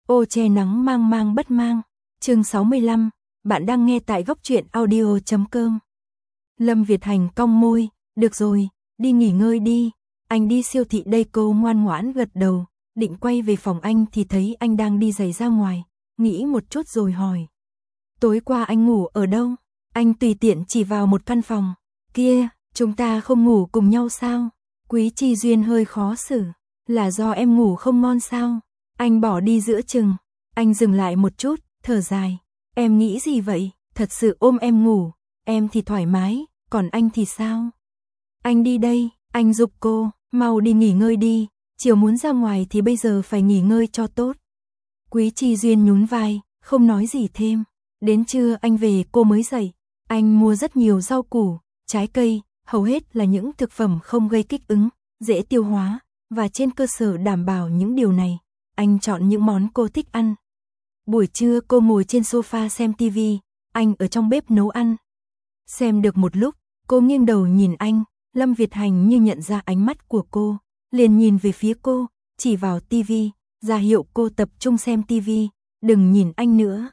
Ô che nắng mang mang bất mang. Chương 65, bạn đang nghe tại góc truyện audio.com. Lâm Việt Hành cong môi, được rồi, đi nghỉ ngơi đi, anh đi siêu thị đây. Cô ngoan ngoãn gật đầu, định quay về phòng anh thì thấy anh đang đi giày ra ngoài, nghĩ một chút rồi hỏi. Tối qua anh ngủ ở đâu? Anh tùy tiện chỉ vào một căn phòng. Kia, chúng ta không ngủ cùng nhau sao? Quý Chi Duyên hơi khó xử, là do em ngủ không ngon sao? Anh bỏ đi giữa chừng, anh dừng lại một chút, thở dài. Em nghĩ gì vậy? Thật sự ôm em ngủ, em thì thoải mái, còn anh thì sao? Anh đi đây, anh giục cô, mau đi nghỉ ngơi đi, chiều muốn ra ngoài thì bây giờ phải nghỉ ngơi cho tốt. Quý Chi Duyên nhún vai, không nói gì thêm. Đến trưa anh về cô mới dậy, anh mua rất nhiều rau củ, trái cây, hầu hết là những thực phẩm không gây kích ứng, dễ tiêu hóa, và trên cơ sở đảm bảo những điều này, anh chọn những món cô thích ăn. Buổi trưa cô ngồi trên sofa xem TV, anh ở trong bếp nấu ăn. Xem được một lúc, cô nghiêng đầu nhìn anh, Lâm Việt Hành như nhận ra ánh mắt của cô, liền nhìn về phía cô, chỉ vào TV, ra hiệu cô tập trung xem TV, đừng nhìn anh nữa.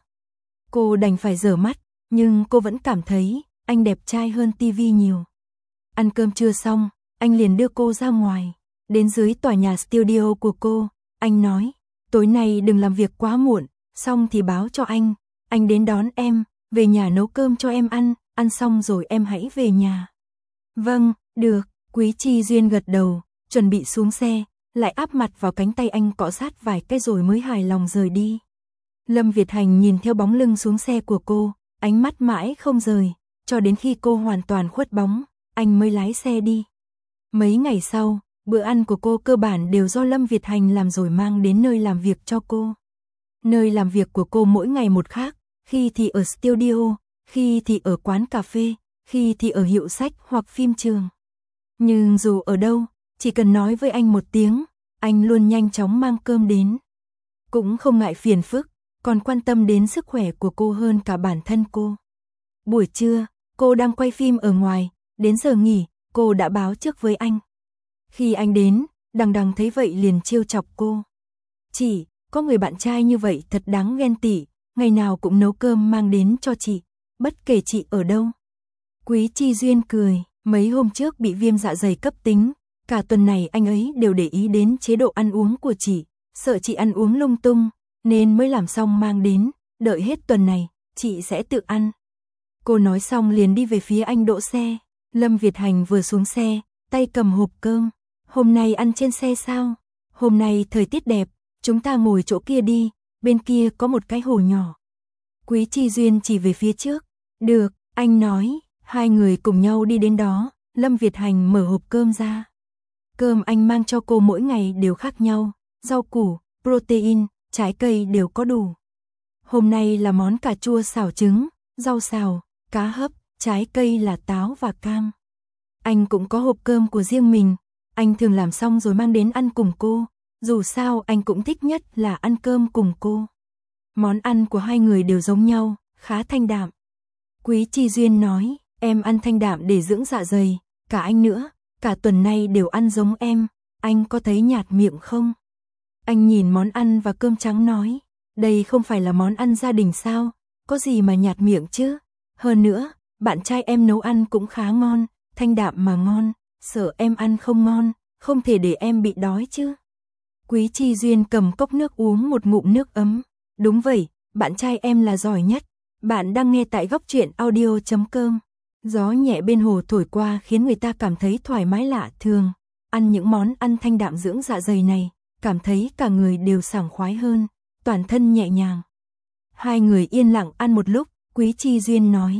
Cô đành phải giở mắt, nhưng cô vẫn cảm thấy anh đẹp trai hơn TV nhiều. Ăn cơm trưa xong, anh liền đưa cô ra ngoài, đến dưới tòa nhà studio của cô, anh nói, tối nay đừng làm việc quá muộn, xong thì báo cho anh đến đón em, về nhà nấu cơm cho em ăn xong rồi em hãy về nhà. Vâng, được, Quý Chi Duyên gật đầu, chuẩn bị xuống xe, lại áp mặt vào cánh tay anh cọ sát vài cái rồi mới hài lòng rời đi. Lâm Việt Hành nhìn theo bóng lưng xuống xe của cô, ánh mắt mãi không rời, cho đến khi cô hoàn toàn khuất bóng, anh mới lái xe đi. Mấy ngày sau, bữa ăn của cô cơ bản đều do Lâm Việt Hành làm rồi mang đến nơi làm việc cho cô. Nơi làm việc của cô mỗi ngày một khác, khi thì ở studio, khi thì ở quán cà phê, khi thì ở hiệu sách hoặc phim trường. Nhưng dù ở đâu, chỉ cần nói với anh một tiếng, anh luôn nhanh chóng mang cơm đến. Cũng không ngại phiền phức, còn quan tâm đến sức khỏe của cô hơn cả bản thân cô. Buổi trưa, cô đang quay phim ở ngoài, đến giờ nghỉ, cô đã báo trước với anh. Khi anh đến, Đằng Đằng thấy vậy liền trêu chọc cô. Chị, có người bạn trai như vậy thật đáng ghen tị, ngày nào cũng nấu cơm mang đến cho chị, bất kể chị ở đâu. Quý Chi Duyên cười, mấy hôm trước bị viêm dạ dày cấp tính, cả tuần này anh ấy đều để ý đến chế độ ăn uống của chị, sợ chị ăn uống lung tung, nên mới làm xong mang đến, đợi hết tuần này, chị sẽ tự ăn. Cô nói xong liền đi về phía anh đỗ xe. Lâm Việt Hành vừa xuống xe, tay cầm hộp cơm. Hôm nay ăn trên xe sao? Hôm nay thời tiết đẹp, chúng ta ngồi chỗ kia đi, bên kia có một cái hồ nhỏ. Quý Chi Duyên chỉ về phía trước. Được, anh nói, hai người cùng nhau đi đến đó, Lâm Việt Hành mở hộp cơm ra. Cơm anh mang cho cô mỗi ngày đều khác nhau, rau củ, protein, trái cây đều có đủ. Hôm nay là món cà chua xào trứng, rau xào, cá hấp, trái cây là táo và cam. Anh cũng có hộp cơm của riêng mình, anh thường làm xong rồi mang đến ăn cùng cô, dù sao anh cũng thích nhất là ăn cơm cùng cô. Món ăn của hai người đều giống nhau, khá thanh đạm. Quý Chi Duyên nói, em ăn thanh đạm để dưỡng dạ dày, cả anh nữa, cả tuần nay đều ăn giống em, anh có thấy nhạt miệng không? Anh nhìn món ăn và cơm trắng nói, đây không phải là món ăn gia đình sao, có gì mà nhạt miệng chứ? Hơn nữa, bạn trai em nấu ăn cũng khá ngon, thanh đạm mà ngon, sợ em ăn không ngon, không thể để em bị đói chứ. Quý Chi Duyên cầm cốc nước uống một ngụm nước ấm. Đúng vậy, bạn trai em là giỏi nhất. Bạn đang nghe tại góc truyện audio.com. Gió nhẹ bên hồ thổi qua khiến người ta cảm thấy thoải mái lạ thường. Ăn những món ăn thanh đạm dưỡng dạ dày này, cảm thấy cả người đều sảng khoái hơn, toàn thân nhẹ nhàng. Hai người yên lặng ăn một lúc, Quý Chi Duyên nói.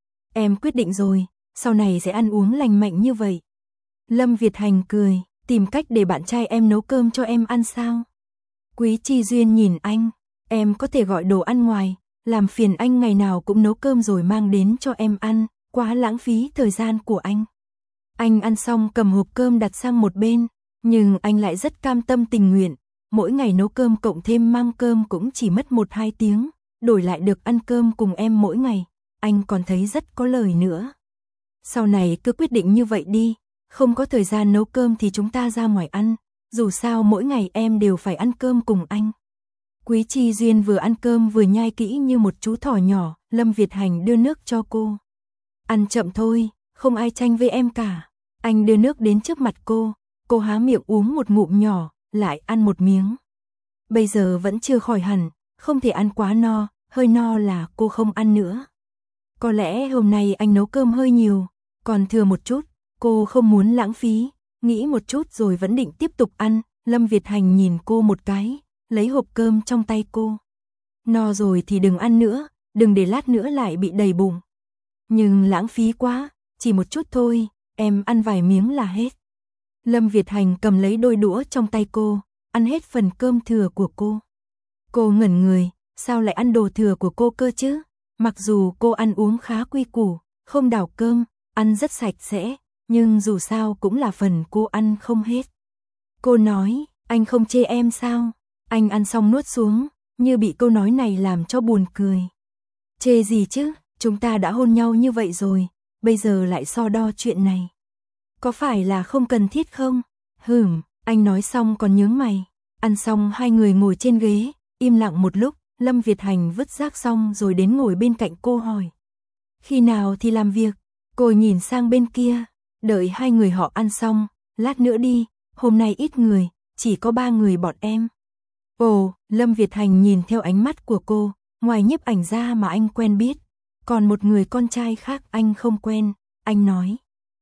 Em quyết định rồi, sau này sẽ ăn uống lành mạnh như vậy. Lâm Việt Hành cười, tìm cách để bạn trai em nấu cơm cho em ăn sao? Quý Chi Duyên nhìn anh, em có thể gọi đồ ăn ngoài, làm phiền anh ngày nào cũng nấu cơm rồi mang đến cho em ăn, quá lãng phí thời gian của anh. Anh ăn xong cầm hộp cơm đặt sang một bên, nhưng anh lại rất cam tâm tình nguyện, mỗi ngày nấu cơm cộng thêm mang cơm cũng chỉ mất 1-2 tiếng, đổi lại được ăn cơm cùng em mỗi ngày, anh còn thấy rất có lời nữa. Sau này cứ quyết định như vậy đi, không có thời gian nấu cơm thì chúng ta ra ngoài ăn, dù sao mỗi ngày em đều phải ăn cơm cùng anh. Quý Chi Duyên vừa ăn cơm vừa nhai kỹ như một chú thỏ nhỏ, Lâm Việt Hành đưa nước cho cô. Ăn chậm thôi, không ai tranh với em cả. Anh đưa nước đến trước mặt cô há miệng uống một ngụm nhỏ, lại ăn một miếng. Bây giờ vẫn chưa khỏi hẳn, không thể ăn quá no, hơi no là cô không ăn nữa. Có lẽ hôm nay anh nấu cơm hơi nhiều, còn thừa một chút, cô không muốn lãng phí, nghĩ một chút rồi vẫn định tiếp tục ăn. Lâm Việt Hành nhìn cô một cái, lấy hộp cơm trong tay cô. No rồi thì đừng ăn nữa, đừng để lát nữa lại bị đầy bụng. Nhưng lãng phí quá, chỉ một chút thôi, em ăn vài miếng là hết. Lâm Việt Hành cầm lấy đôi đũa trong tay cô, ăn hết phần cơm thừa của cô. Cô ngẩn người, sao lại ăn đồ thừa của cô cơ chứ? Mặc dù cô ăn uống khá quy củ, không đảo cơm, ăn rất sạch sẽ, nhưng dù sao cũng là phần cô ăn không hết. Cô nói, anh không chê em sao? Anh ăn xong nuốt xuống, như bị câu nói này làm cho buồn cười. Chê gì chứ, chúng ta đã hôn nhau như vậy rồi, bây giờ lại so đo chuyện này. Có phải là không cần thiết không? Anh nói xong còn nhướng mày. Ăn xong hai người ngồi trên ghế, im lặng một lúc, Lâm Việt Hành vứt rác xong rồi đến ngồi bên cạnh cô hỏi. Khi nào thì làm việc? Cô nhìn sang bên kia, đợi hai người họ ăn xong, lát nữa đi, hôm nay ít người, chỉ có 3 người bọn em. Ồ, Lâm Việt Hành nhìn theo ánh mắt của cô, ngoài nhiếp ảnh ra mà anh quen biết, còn một người con trai khác anh không quen, anh nói.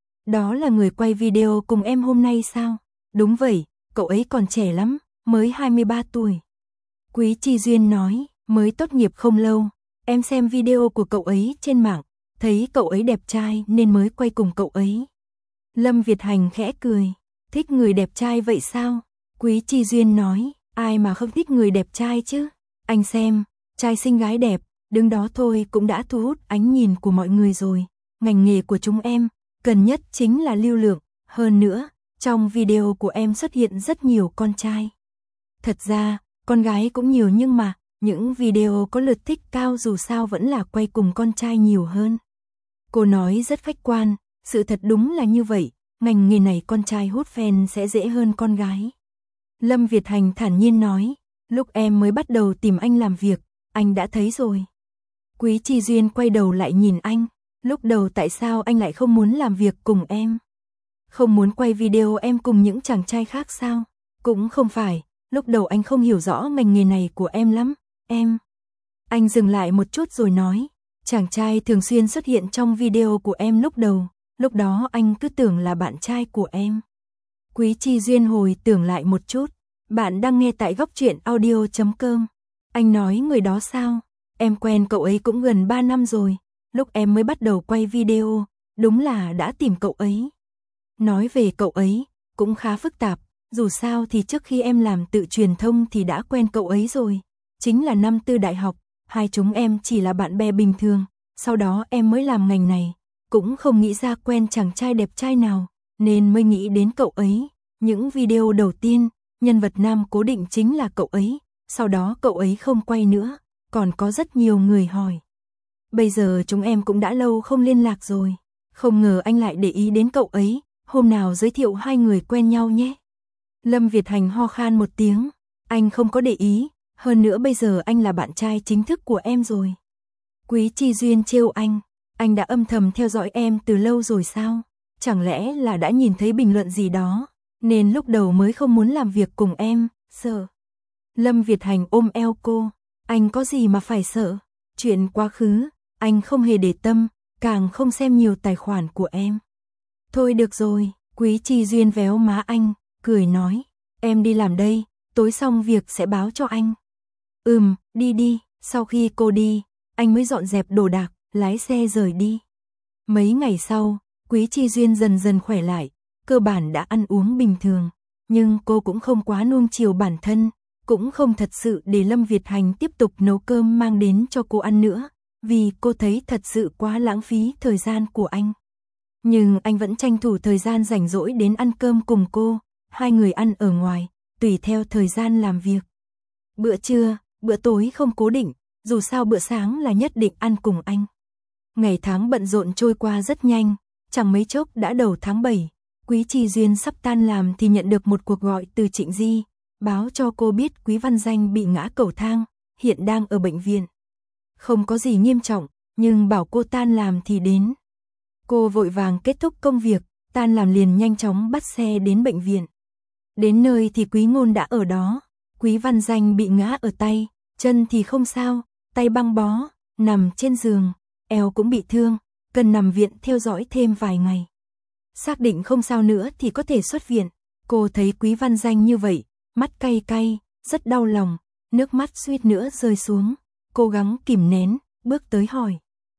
Đó là người quay video cùng em hôm nay sao? Đúng vậy, cậu ấy còn trẻ lắm, mới 23 tuổi. Quý Chi Duyên nói, mới tốt nghiệp không lâu, em xem video của cậu ấy trên mạng, thấy cậu ấy đẹp trai nên mới quay cùng cậu ấy. Lâm Việt Hành khẽ cười, thích người đẹp trai vậy sao? Quý Chi Duyên nói, ai mà không thích người đẹp trai chứ? Anh xem, trai xinh gái đẹp, đứng đó thôi cũng đã thu hút ánh nhìn của mọi người rồi. Ngành nghề của chúng em, cần nhất chính là lưu lượng, hơn nữa, trong video của em xuất hiện rất nhiều con trai. Thật ra, con gái cũng nhiều nhưng mà, những video có lượt thích cao dù sao vẫn là quay cùng con trai nhiều hơn. Cô nói rất khách quan, sự thật đúng là như vậy, ngành nghề này con trai hút fan sẽ dễ hơn con gái. Lâm Việt Hành thản nhiên nói, lúc em mới bắt đầu tìm anh làm việc, anh đã thấy rồi. Quý Chi Duyên quay đầu lại nhìn anh, lúc đầu tại sao anh lại không muốn làm việc cùng em? Không muốn quay video em cùng những chàng trai khác sao? Cũng không phải, lúc đầu anh không hiểu rõ ngành nghề này của em lắm, em. Anh dừng lại một chút rồi nói, chàng trai thường xuyên xuất hiện trong video của em lúc đó anh cứ tưởng là bạn trai của em. Quý Chi Duyên hồi tưởng lại một chút, bạn đang nghe tại góc truyện audio.com. Anh nói người đó sao? Em quen cậu ấy cũng gần 3 năm rồi, lúc em mới bắt đầu quay video, đúng là đã tìm cậu ấy. Nói về cậu ấy, cũng khá phức tạp, dù sao thì trước khi em làm tự truyền thông thì đã quen cậu ấy rồi. Chính là năm tư đại học, hai chúng em chỉ là bạn bè bình thường, sau đó em mới làm ngành này, cũng không nghĩ ra quen chàng trai đẹp trai nào, nên mới nghĩ đến cậu ấy. Những video đầu tiên, nhân vật nam cố định chính là cậu ấy, sau đó cậu ấy không quay nữa, còn có rất nhiều người hỏi. Bây giờ chúng em cũng đã lâu không liên lạc rồi, không ngờ anh lại để ý đến cậu ấy, hôm nào giới thiệu hai người quen nhau nhé. Lâm Việt Hành ho khan một tiếng, anh không có để ý, hơn nữa bây giờ anh là bạn trai chính thức của em rồi. Quý Chi Duyên trêu anh đã âm thầm theo dõi em từ lâu rồi sao? Chẳng lẽ là đã nhìn thấy bình luận gì đó, nên lúc đầu mới không muốn làm việc cùng em, sợ. Lâm Việt Hành ôm eo cô, anh có gì mà phải sợ, chuyện quá khứ, anh không hề để tâm, càng không xem nhiều tài khoản của em. Thôi được rồi, Quý Chi Duyên véo má anh, cười nói, em đi làm đây, tối xong việc sẽ báo cho anh. Đi, sau khi cô đi, anh mới dọn dẹp đồ đạc, lái xe rời đi. Mấy ngày sau, Quý Chi Duyên dần dần khỏe lại, cơ bản đã ăn uống bình thường, nhưng cô cũng không quá nuông chiều bản thân, cũng không thật sự để Lâm Việt Hành tiếp tục nấu cơm mang đến cho cô ăn nữa, vì cô thấy thật sự quá lãng phí thời gian của anh. Nhưng anh vẫn tranh thủ thời gian rảnh rỗi đến ăn cơm cùng cô, hai người ăn ở ngoài, tùy theo thời gian làm việc. Bữa trưa, bữa tối không cố định, dù sao bữa sáng là nhất định ăn cùng anh. Ngày tháng bận rộn trôi qua rất nhanh, chẳng mấy chốc đã đầu tháng 7, Quý Chi Duyên sắp tan làm thì nhận được một cuộc gọi từ Trịnh Di, báo cho cô biết Quý Văn Danh bị ngã cầu thang, hiện đang ở bệnh viện. Không có gì nghiêm trọng, nhưng bảo cô tan làm thì đến. Cô vội vàng kết thúc công việc, tan làm liền nhanh chóng bắt xe đến bệnh viện. Đến nơi thì Quý Ngôn đã ở đó. Quý Văn Danh bị ngã ở tay, chân thì không sao, tay băng bó, nằm trên giường, eo cũng bị thương, cần nằm viện theo dõi thêm vài ngày. Xác định không sao nữa thì có thể xuất viện. Cô thấy Quý Văn Danh như vậy, mắt cay cay, rất đau lòng, nước mắt suýt nữa rơi xuống. Cố gắng kìm nén, bước tới hỏi.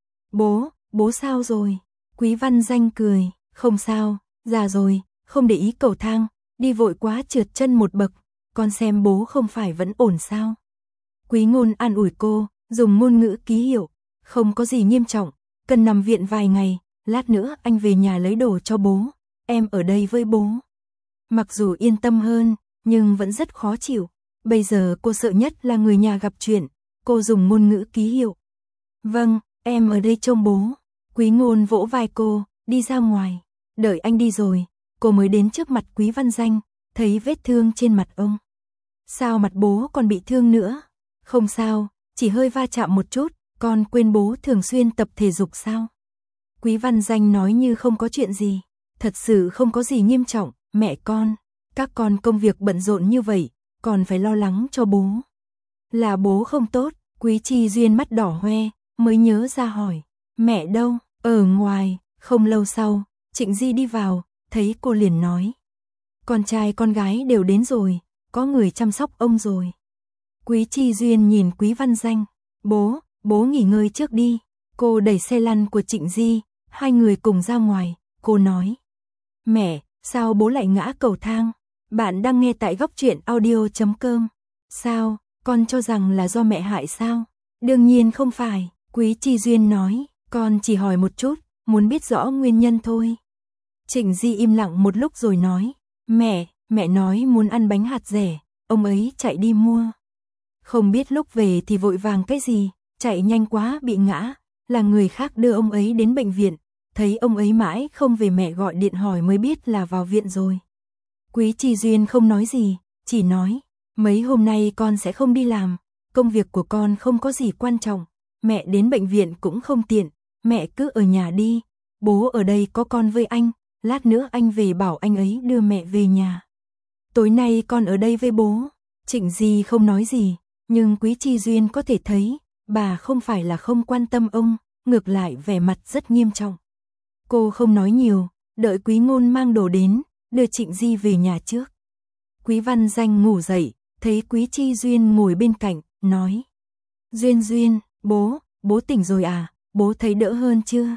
Bố sao rồi? Quý Văn Danh cười, không sao, già rồi, không để ý cầu thang, đi vội quá trượt chân một bậc, con xem bố không phải vẫn ổn sao? Quý Ngôn an ủi cô, dùng ngôn ngữ ký hiệu, không có gì nghiêm trọng, cần nằm viện vài ngày, lát nữa anh về nhà lấy đồ cho bố, em ở đây với bố. Mặc dù yên tâm hơn, nhưng vẫn rất khó chịu, bây giờ cô sợ nhất là người nhà gặp chuyện, cô dùng ngôn ngữ ký hiệu. Vâng, em ở đây trông bố. Quý Ngôn vỗ vai cô, đi ra ngoài, đợi anh đi rồi, cô mới đến trước mặt Quý Văn Danh, thấy vết thương trên mặt ông. Sao mặt bố còn bị thương nữa? Không sao, chỉ hơi va chạm một chút, con quên bố thường xuyên tập thể dục sao? Quý Văn Danh nói như không có chuyện gì, thật sự không có gì nghiêm trọng, mẹ con, các con công việc bận rộn như vậy, còn phải lo lắng cho bố. Là bố không tốt, Quý Chi Duyên mắt đỏ hoe, mới nhớ ra hỏi, mẹ đâu? Ở ngoài. Không lâu sau, Trịnh Di đi vào, thấy cô liền nói, con trai con gái đều đến rồi, có người chăm sóc ông rồi. Quý Chi Duyên nhìn Quý Văn Danh, bố nghỉ ngơi trước đi. Cô đẩy xe lăn của Trịnh Di, hai người cùng ra ngoài, cô nói, mẹ, sao bố lại ngã cầu thang? Bạn đang nghe tại Góc Truyện Audio.com. Sao, con cho rằng là do mẹ hại sao? Đương nhiên không phải, Quý Chi Duyên nói, con chỉ hỏi một chút, muốn biết rõ nguyên nhân thôi. Trịnh Di im lặng một lúc rồi nói, mẹ nói muốn ăn bánh hạt dẻ, ông ấy chạy đi mua. Không biết lúc về thì vội vàng cái gì, chạy nhanh quá bị ngã, là người khác đưa ông ấy đến bệnh viện, thấy ông ấy mãi không về mẹ gọi điện hỏi mới biết là vào viện rồi. Quý Chi Duyên không nói gì, chỉ nói, mấy hôm nay con sẽ không đi làm, công việc của con không có gì quan trọng, mẹ đến bệnh viện cũng không tiện, mẹ cứ ở nhà đi, bố ở đây có con với anh, lát nữa anh về bảo anh ấy đưa mẹ về nhà. Tối nay con ở đây với bố. Trịnh Di không nói gì, nhưng Quý Chi Duyên có thể thấy, bà không phải là không quan tâm ông, ngược lại vẻ mặt rất nghiêm trọng. Cô không nói nhiều, đợi Quý Ngôn mang đồ đến, đưa Trịnh Di về nhà trước. Quý Văn Danh ngủ dậy, thấy Quý Chi Duyên ngồi bên cạnh, nói, Duyên, bố tỉnh rồi à, bố thấy đỡ hơn chưa?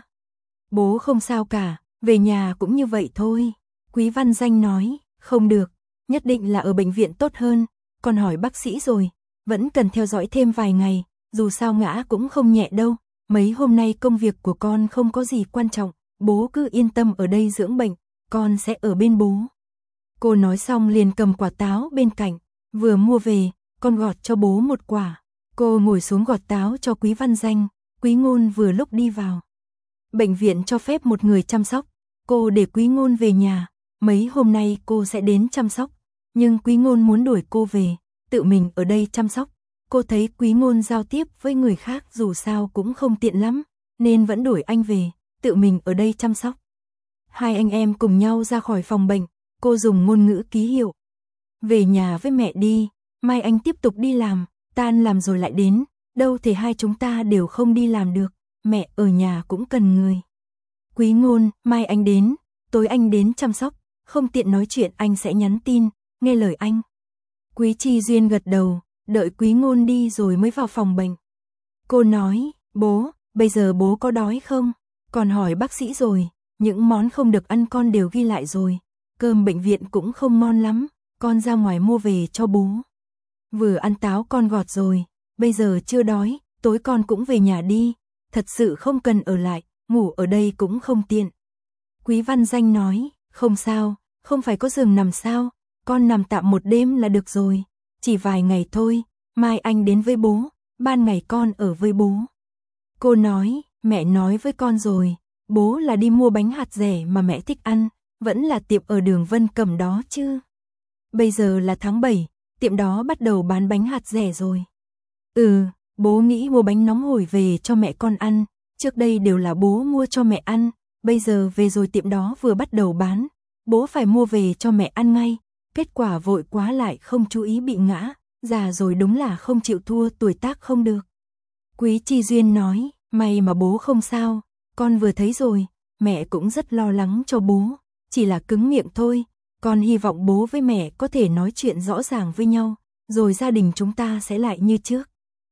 Bố không sao cả, về nhà cũng như vậy thôi. Quý Văn Danh nói, không được, nhất định là ở bệnh viện tốt hơn, con hỏi bác sĩ rồi, vẫn cần theo dõi thêm vài ngày, dù sao ngã cũng không nhẹ đâu, mấy hôm nay công việc của con không có gì quan trọng, bố cứ yên tâm ở đây dưỡng bệnh, con sẽ ở bên bố. Cô nói xong liền cầm quả táo bên cạnh, vừa mua về, con gọt cho bố một quả. Cô ngồi xuống gọt táo cho Quý Văn Danh, Quý Ngôn vừa lúc đi vào. Bệnh viện cho phép một người chăm sóc, cô để Quý Ngôn về nhà, mấy hôm nay cô sẽ đến chăm sóc, nhưng Quý Ngôn muốn đuổi cô về, tự mình ở đây chăm sóc. Cô thấy Quý Ngôn giao tiếp với người khác dù sao cũng không tiện lắm, nên vẫn đuổi anh về, tự mình ở đây chăm sóc. Hai anh em cùng nhau ra khỏi phòng bệnh, cô dùng ngôn ngữ ký hiệu. Về nhà với mẹ đi, mai anh tiếp tục đi làm, tan làm rồi lại đến, đâu thể hai chúng ta đều không đi làm được, mẹ ở nhà cũng cần người. Quý Ngôn, mai anh đến, tối anh đến chăm sóc, không tiện nói chuyện anh sẽ nhắn tin, nghe lời anh. Quý Chi Duyên gật đầu, đợi Quý Ngôn đi rồi mới vào phòng bệnh. Cô nói, bố, bây giờ bố có đói không? Còn hỏi bác sĩ rồi, những món không được ăn con đều ghi lại rồi, cơm bệnh viện cũng không ngon lắm, con ra ngoài mua về cho bố. Vừa ăn táo con gọt rồi, bây giờ chưa đói, tối con cũng về nhà đi, thật sự không cần ở lại, ngủ ở đây cũng không tiện. Quý Văn Danh nói, không sao, không phải có giường nằm sao, con nằm tạm một đêm là được rồi, chỉ vài ngày thôi, mai anh đến với bố, ban ngày con ở với bố. Cô nói, mẹ nói với con rồi, bố là đi mua bánh hạt dẻ mà mẹ thích ăn, vẫn là tiệm ở đường Vân Cẩm đó chứ. Bây giờ là tháng 7, tiệm đó bắt đầu bán bánh hạt dẻ rồi. Bố nghĩ mua bánh nóng hổi về cho mẹ con ăn, trước đây đều là bố mua cho mẹ ăn, bây giờ về rồi tiệm đó vừa bắt đầu bán, bố phải mua về cho mẹ ăn ngay, kết quả vội quá lại không chú ý bị ngã, già rồi đúng là không chịu thua, tuổi tác không được. Quý Chi Duyên nói, may mà bố không sao, con vừa thấy rồi, mẹ cũng rất lo lắng cho bố, chỉ là cứng miệng thôi, con hy vọng bố với mẹ có thể nói chuyện rõ ràng với nhau, rồi gia đình chúng ta sẽ lại như trước.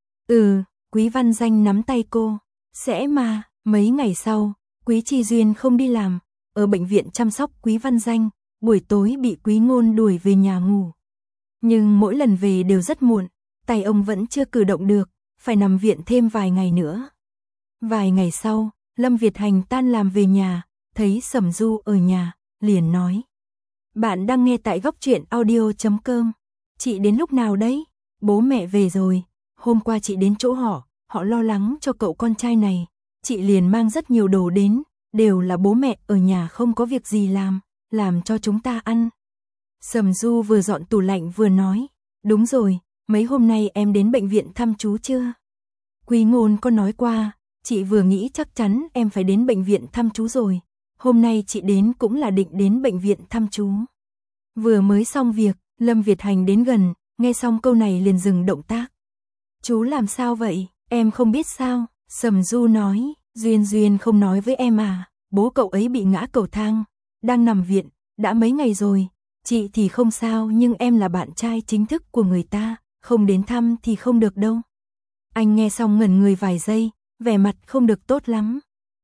Quý Văn Danh nắm tay cô, sẽ mà. Mấy ngày sau, Quý Chi Duyên không đi làm, ở bệnh viện chăm sóc Quý Văn Danh, buổi tối bị Quý Ngôn đuổi về nhà ngủ. Nhưng mỗi lần về đều rất muộn, tay ông vẫn chưa cử động được, phải nằm viện thêm vài ngày nữa. Vài ngày sau, Lâm Việt Hành tan làm về nhà, thấy Sầm Du ở nhà, liền nói. Bạn đang nghe tại Góc Truyện Audio.com. Chị đến lúc nào đấy? Bố mẹ về rồi, hôm qua chị đến chỗ họ lo lắng cho cậu con trai này, chị liền mang rất nhiều đồ đến, đều là bố mẹ ở nhà không có việc gì làm cho chúng ta ăn. Sầm Du vừa dọn tủ lạnh vừa nói, đúng rồi, mấy hôm nay em đến bệnh viện thăm chú chưa? Quý Ngôn có nói qua, chị vừa nghĩ chắc chắn em phải đến bệnh viện thăm chú rồi, hôm nay chị đến cũng là định đến bệnh viện thăm chú. Vừa mới xong việc, Lâm Việt Hành đến gần, nghe xong câu này liền dừng động tác. Chú làm sao vậy, em không biết sao? Sầm Du nói, Duyên không nói với em à, bố cậu ấy bị ngã cầu thang, đang nằm viện, đã mấy ngày rồi, chị thì không sao nhưng em là bạn trai chính thức của người ta, không đến thăm thì không được đâu. Anh nghe xong ngẩn người vài giây, vẻ mặt không được tốt lắm.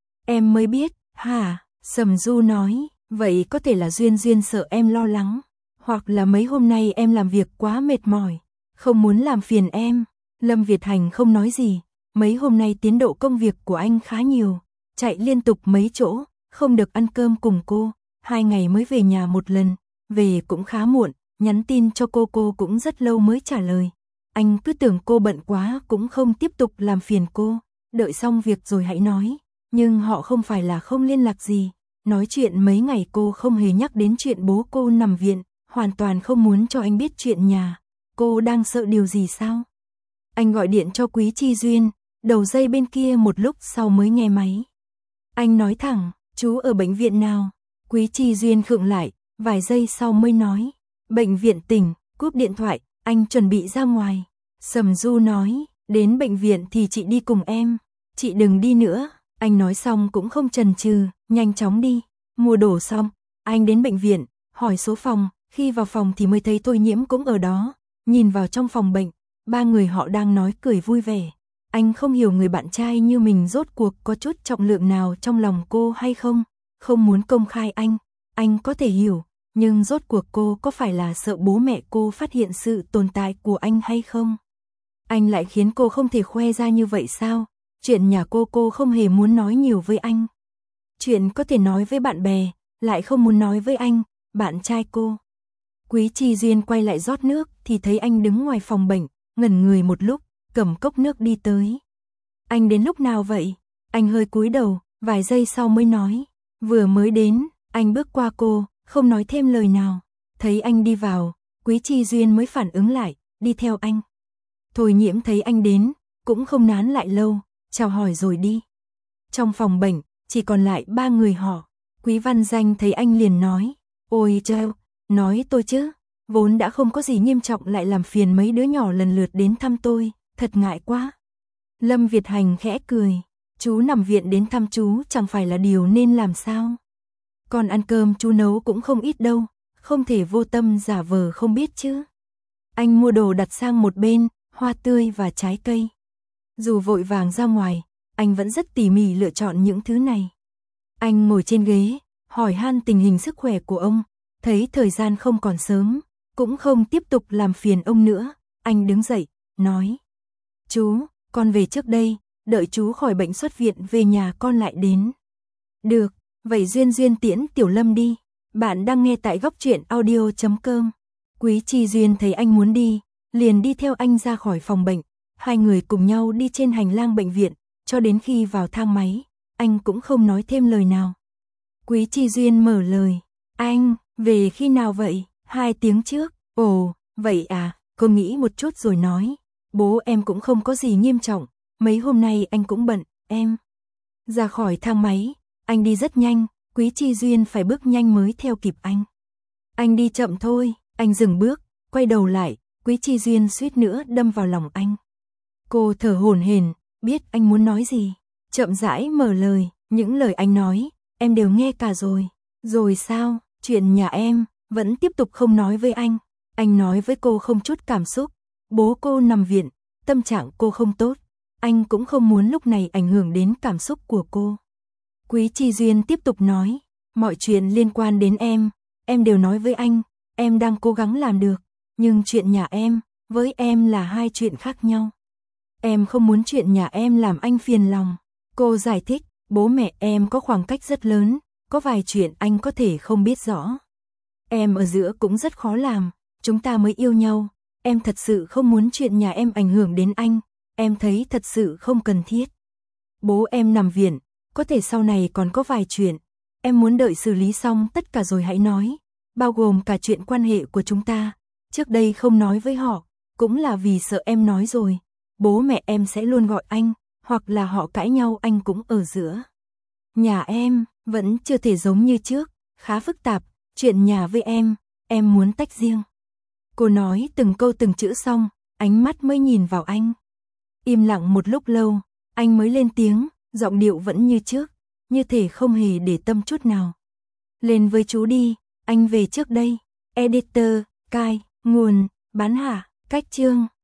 Em mới biết, hả? Sầm Du nói, vậy có thể là Duyên sợ em lo lắng, hoặc là mấy hôm nay em làm việc quá mệt mỏi, không muốn làm phiền em. Lâm Việt Hành không nói gì, mấy hôm nay tiến độ công việc của anh khá nhiều, chạy liên tục mấy chỗ, không được ăn cơm cùng cô, 2 ngày mới về nhà một lần, về cũng khá muộn, nhắn tin cho cô cũng rất lâu mới trả lời. Anh cứ tưởng cô bận quá cũng không tiếp tục làm phiền cô, đợi xong việc rồi hãy nói, nhưng họ không phải là không liên lạc gì, nói chuyện mấy ngày cô không hề nhắc đến chuyện bố cô nằm viện, hoàn toàn không muốn cho anh biết chuyện nhà, cô đang sợ điều gì sao? Anh gọi điện cho Quý Chi Duyên, đầu dây bên kia một lúc sau mới nghe máy. Anh nói thẳng, chú ở bệnh viện nào? Quý Chi Duyên khựng lại, vài giây sau mới nói, bệnh viện tỉnh, cúp điện thoại, anh chuẩn bị ra ngoài. Sầm Du nói, đến bệnh viện thì chị đi cùng em, chị đừng đi nữa. Anh nói xong cũng không chần chừ, nhanh chóng đi. Mua đồ xong, anh đến bệnh viện, hỏi số phòng, khi vào phòng thì mới thấy Thôi Nhiễm cũng ở đó, nhìn vào trong phòng bệnh. 3 người họ đang nói cười vui vẻ. Anh không hiểu người bạn trai như mình rốt cuộc có chút trọng lượng nào trong lòng cô hay không, không muốn công khai anh có thể hiểu, nhưng rốt cuộc cô có phải là sợ bố mẹ cô phát hiện sự tồn tại của anh hay không? Anh lại khiến cô không thể khoe ra như vậy sao? Chuyện nhà cô không hề muốn nói nhiều với anh. Chuyện có thể nói với bạn bè, lại không muốn nói với anh, bạn trai cô. Quý Chi Duyên quay lại rót nước thì thấy anh đứng ngoài phòng bệnh, ngẩn người một lúc, cầm cốc nước đi tới. Anh đến lúc nào vậy? Anh hơi cúi đầu, vài giây sau mới nói. Vừa mới đến, anh bước qua cô, không nói thêm lời nào. Thấy anh đi vào, Quý Chi Duyên mới phản ứng lại, đi theo anh. Thôi Nhiễm thấy anh đến, cũng không nán lại lâu, chào hỏi rồi đi. Trong phòng bệnh, chỉ còn lại 3 người họ. Quý Văn Danh thấy anh liền nói, ôi trời, nói tôi chứ, vốn đã không có gì nghiêm trọng lại làm phiền mấy đứa nhỏ lần lượt đến thăm tôi, thật ngại quá. Lâm Việt Hành khẽ cười, chú nằm viện đến thăm chú chẳng phải là điều nên làm sao. Còn ăn cơm chú nấu cũng không ít đâu, không thể vô tâm giả vờ không biết chứ. Anh mua đồ đặt sang một bên, hoa tươi và trái cây. Dù vội vàng ra ngoài, anh vẫn rất tỉ mỉ lựa chọn những thứ này. Anh ngồi trên ghế, hỏi han tình hình sức khỏe của ông, thấy thời gian không còn sớm, cũng không tiếp tục làm phiền ông nữa. Anh đứng dậy, nói, chú, con về trước đây, đợi chú khỏi bệnh xuất viện về nhà con lại đến. Được, vậy Duyên tiễn Tiểu Lâm đi. Bạn đang nghe tại Góc Truyện Audio.com. Quý Chi Duyên thấy anh muốn đi, liền đi theo anh ra khỏi phòng bệnh. Hai người cùng nhau đi trên hành lang bệnh viện, cho đến khi vào thang máy, anh cũng không nói thêm lời nào. Quý Chi Duyên mở lời, anh, về khi nào vậy? 2 tiếng trước, ồ, vậy à, Cô nghĩ một chút rồi nói, bố em cũng không có gì nghiêm trọng, mấy hôm nay anh cũng bận, em. Ra khỏi thang máy, anh đi rất nhanh, Quý Chi Duyên phải bước nhanh mới theo kịp anh. Anh đi chậm thôi, anh dừng bước, quay đầu lại, Quý Chi Duyên suýt nữa đâm vào lòng anh. Cô thở hổn hển, biết anh muốn nói gì, chậm rãi mở lời, những lời anh nói, em đều nghe cả rồi. Rồi sao, chuyện nhà em, vẫn tiếp tục không nói với anh. Anh nói với cô không chút cảm xúc, bố cô nằm viện, tâm trạng cô không tốt. Anh cũng không muốn lúc này ảnh hưởng đến cảm xúc của cô. Quý Chi Duyên tiếp tục nói, mọi chuyện liên quan đến em đều nói với anh, em đang cố gắng làm được, nhưng chuyện nhà em, với em là hai chuyện khác nhau. Em không muốn chuyện nhà em làm anh phiền lòng. Cô giải thích, bố mẹ em có khoảng cách rất lớn, có vài chuyện anh có thể không biết rõ. Em ở giữa cũng rất khó làm, chúng ta mới yêu nhau, em thật sự không muốn chuyện nhà em ảnh hưởng đến anh, em thấy thật sự không cần thiết. Bố em nằm viện, có thể sau này còn có vài chuyện, em muốn đợi xử lý xong tất cả rồi hãy nói, bao gồm cả chuyện quan hệ của chúng ta. Trước đây không nói với họ, cũng là vì sợ em nói rồi, bố mẹ em sẽ luôn gọi anh, hoặc là họ cãi nhau anh cũng ở giữa. Nhà em, vẫn chưa thể giống như trước, khá phức tạp, chuyện nhà với em muốn tách riêng. Cô nói từng câu từng chữ xong, ánh mắt mới nhìn vào anh. Im lặng một lúc lâu, anh mới lên tiếng, giọng điệu vẫn như trước, như thể không hề để tâm chút nào. Lên với chú đi, anh về trước đây. Editor, cai, nguồn, bán hạ, cách chương.